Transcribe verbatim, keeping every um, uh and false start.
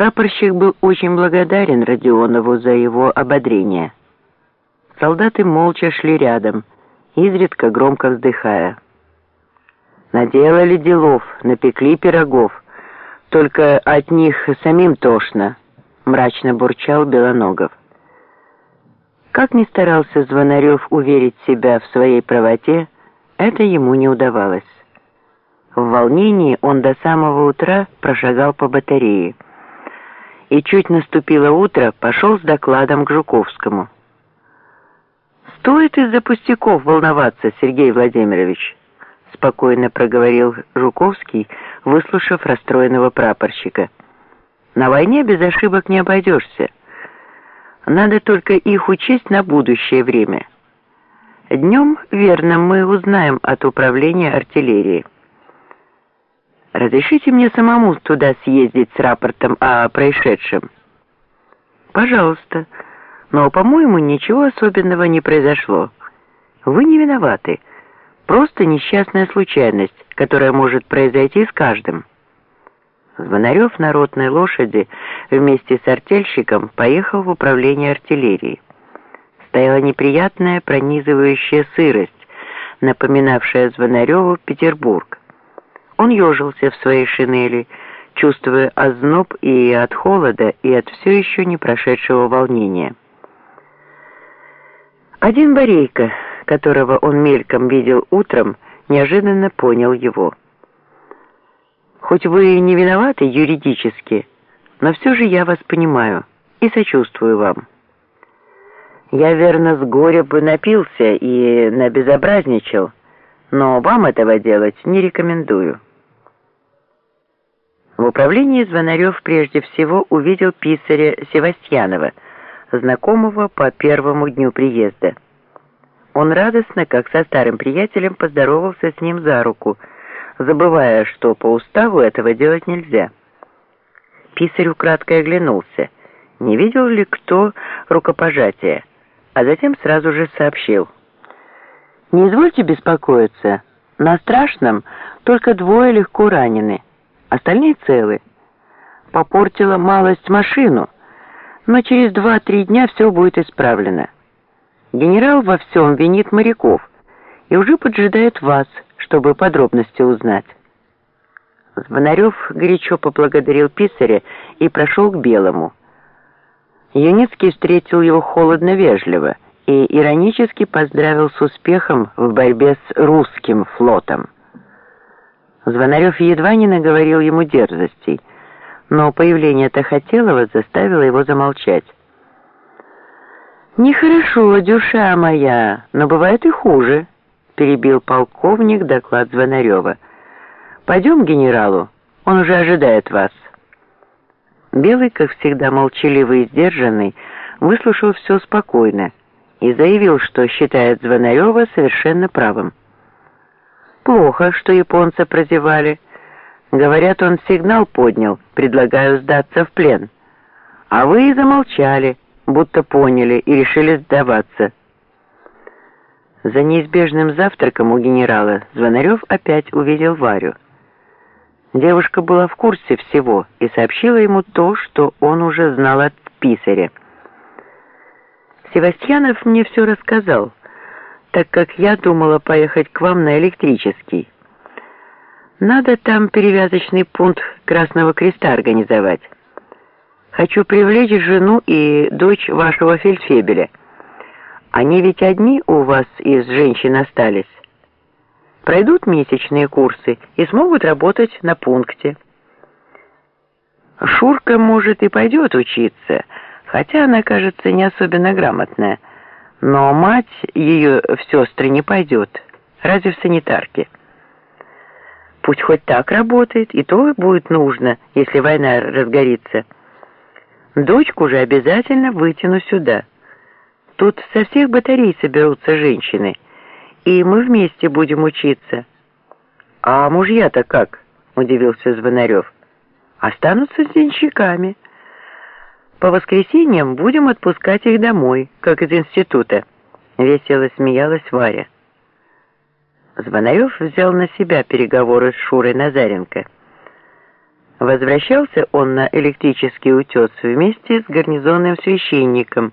Прапорщик был очень благодарен Родионову за его ободрение. Солдаты молча шли рядом, изредка громко вздыхая. «Наделали делов, напекли пирогов, только от них самим тошно», — мрачно бурчал Белоногов. Как ни старался Звонарев уверить себя в своей правоте, это ему не удавалось. В волнении он до самого утра прошагал по батарее и чуть наступило утро, пошел с докладом к Жуковскому. «Стоит из-за пустяков волноваться, Сергей Владимирович», — спокойно проговорил Жуковский, выслушав расстроенного прапорщика. «На войне без ошибок не обойдешься. Надо только их учесть на будущее время. Днем, верно, мы узнаем от управления артиллерии. Разрешите мне самому туда съездить с рапортом о происшедшем?» «Пожалуйста, но, по-моему, ничего особенного не произошло. Вы не виноваты. Просто несчастная случайность, которая может произойти с каждым». Звонарев на ротной лошади вместе с артельщиком поехал в управление артиллерии. Стояла неприятная пронизывающая сырость, напоминавшая Звонареву Петербург. Он ежился в своей шинели, чувствуя озноб и от холода, и от все еще не прошедшего волнения. Один Борейко, которого он мельком видел утром, неожиданно понял его. «Хоть вы и не виноваты юридически, но все же я вас понимаю и сочувствую вам. Я, верно, с горя бы напился и набезобразничал, но вам этого делать не рекомендую». В управлении Звонарев прежде всего увидел писаря Севастьянова, знакомого по первому дню приезда. Он радостно, как со старым приятелем, поздоровался с ним за руку, забывая, что по уставу этого делать нельзя. Писарь украдкой оглянулся, не видел ли кто рукопожатия, а затем сразу же сообщил: «Не извольте беспокоиться, на Страшном только двое легко ранены, остальные целы. Попортила малость машину, но через два-три дня все будет исправлено. Генерал во всем винит моряков и уже поджидает вас, чтобы подробности узнать». Звонарев горячо поблагодарил писаря и прошел к Белому. Юницкий встретил его холодно-вежливо и иронически поздравил с успехом в борьбе с русским флотом. Звонарев едва не наговорил ему дерзостей, но появление Тахателова заставило его замолчать. «Нехорошо, душа моя, но бывает и хуже», — перебил полковник доклад Звонарева. «Пойдем к генералу, он уже ожидает вас». Белый, как всегда молчаливый и сдержанный, выслушал все спокойно и заявил, что считает Звонарева совершенно правым. «Плохо, что японца прозевали. Говорят, он сигнал поднял, предлагаю сдаться в плен. А вы и замолчали, будто поняли и решили сдаваться». За неизбежным завтраком у генерала Звонарев опять увидел Варю. Девушка была в курсе всего и сообщила ему то, что он уже знал от писаря. «Севастьянов мне все рассказал, так как я думала поехать к вам на электрический. Надо там перевязочный пункт Красного Креста организовать. Хочу привлечь жену и дочь вашего фельдфебеля. Они ведь одни у вас из женщин остались. Пройдут месячные курсы и смогут работать на пункте. Шурка, может, и пойдет учиться, хотя она, кажется, не особенно грамотная. Но мать ее в сестры не пойдет, разве в санитарке. Пусть хоть так работает, и то будет нужно, если война разгорится. Дочку же обязательно вытяну сюда. Тут со всех батарей соберутся женщины, и мы вместе будем учиться». «А мужья-то как?» — удивился Звонарев. «Останутся с денщиками. По воскресеньям будем отпускать их домой, как из института», — весело смеялась Варя. Звонарев взял на себя переговоры с Шурой Назаренко. Возвращался он на электрический утес вместе с гарнизонным священником,